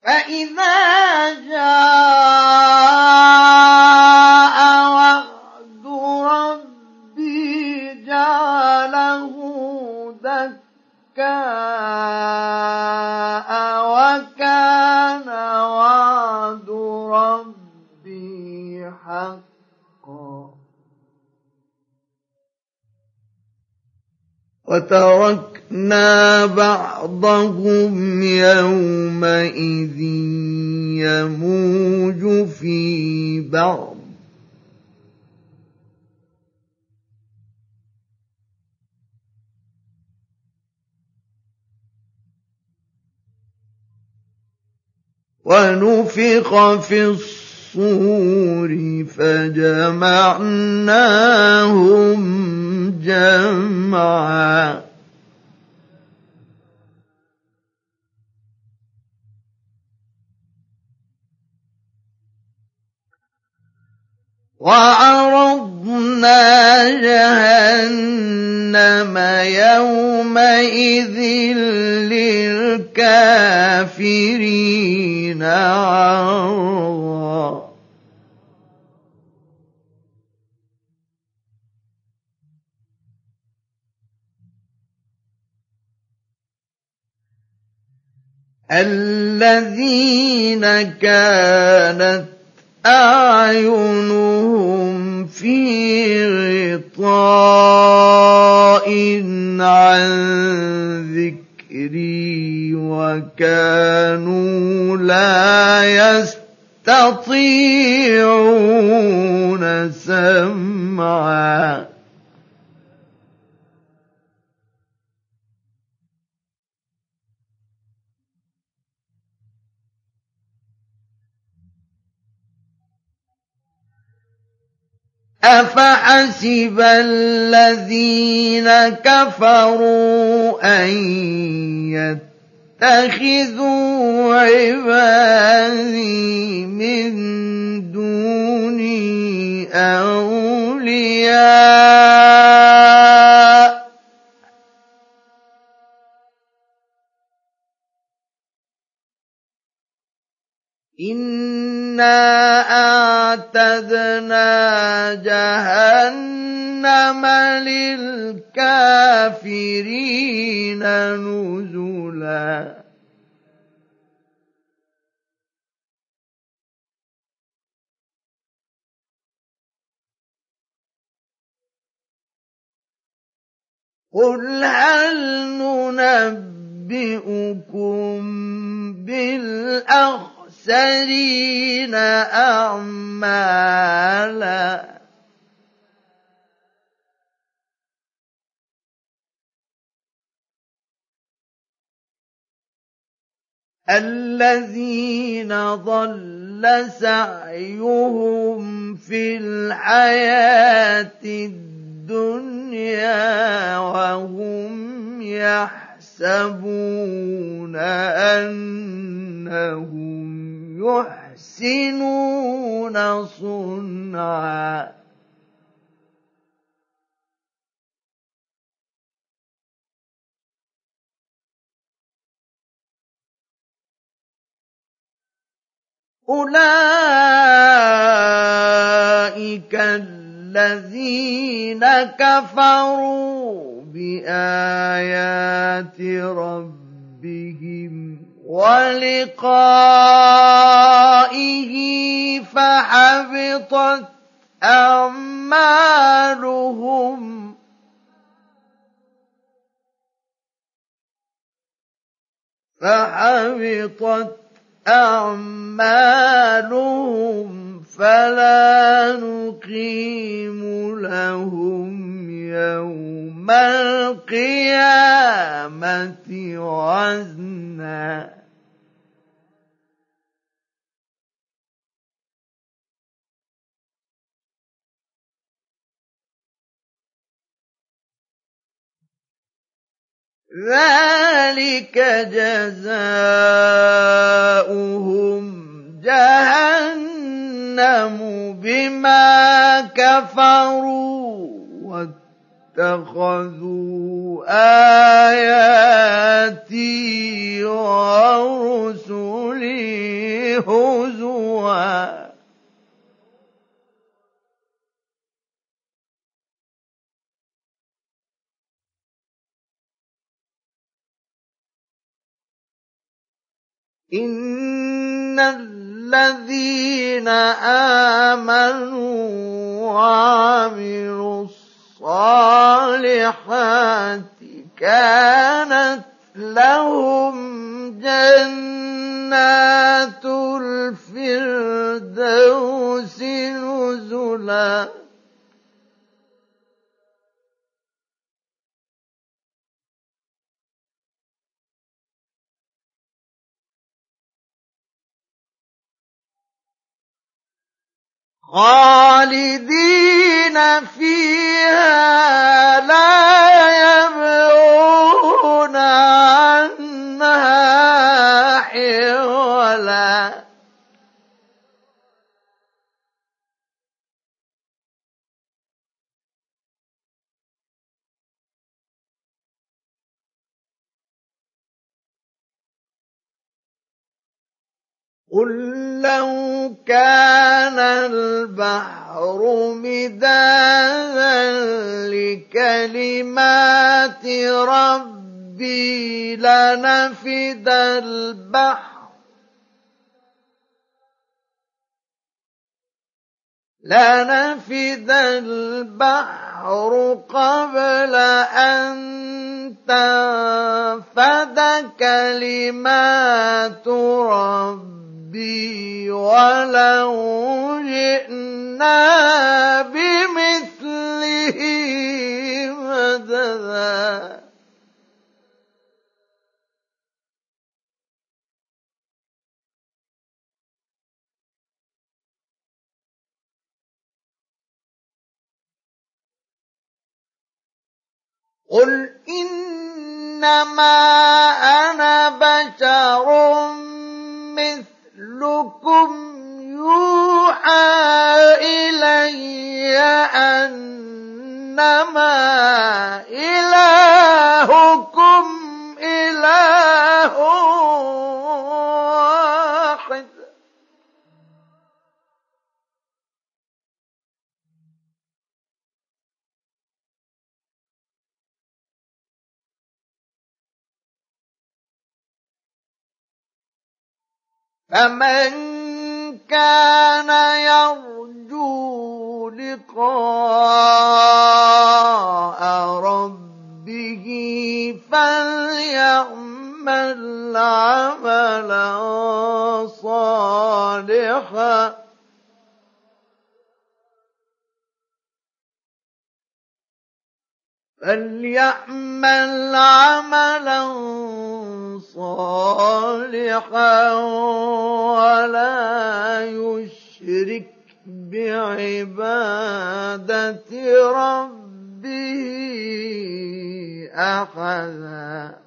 فإذا جاء وعد ربي جعله دكاء وكان وعد ربي حقا وتركنا بعضهم يومئذ يموج في بعض ونفخ في الصور فجمعناهم جمعا وعرضنا جهنم يومئذ للكافرين عرضا الذين كانت أعينهم في غطاء عن ذكري وكانوا لا يستطيعون سمعا أفحسب الذين كفروا أن يتخذوا عبادي من دوني أولياء إنا أعتدنا جهنم للكافرين نزلا قل هل ننبئكم بالأخسرين أعمالا الذين ضل سعيهم في الحياة الدنيا وهم يحسبون أنهم يحسنون صنعا أولئك الذين كفروا بآيات ربهم ولقائه فحبطت أعمالهم فلا نقيم لهم يوم القيامة وزنا ذلك جزاؤهم جهنم بما كفروا واتخذوا آياتي ورسلي هُزُوًا إِنَّ الَّذِينَ آمَنُوا وَعَمِلُوا الصَّالِحَاتِ كَانَتْ لَهُمْ جَنَّاتُ الْفِرْدَوْسِ نُزُلًا خالدين فيها لا يبغون عنها حولا قُل لَّوْ كَانَ الْبَحْرُ مِدَادًا لِّكَلِمَاتِ رَبِّي لَنَفِدَ الْبَحْرُ قَبْلَ أَن تَنفَدَ كَلِمَاتُ رَبِّي وَلَوْ جِئْنَا بِمِثْلِهِ مَدَدًا قُلْ إِنَّمَا أَنَا بَشَرٌ مِّثْلُكُمْ يُوحَىٰ إِلَيَّ أَنَّمَا إِلَٰهُكُمْ إِلَٰهٌ وَاحِدٌ فَمَن كَانَ يَرْجُو لِقَاءَ رَبِّهِ فَلْيَعْمَلْ عَمَلًا صَالِحًا وَلَا يُشْرِكْ بِعِبَادَةِ رَبِّهِ أَحَدًا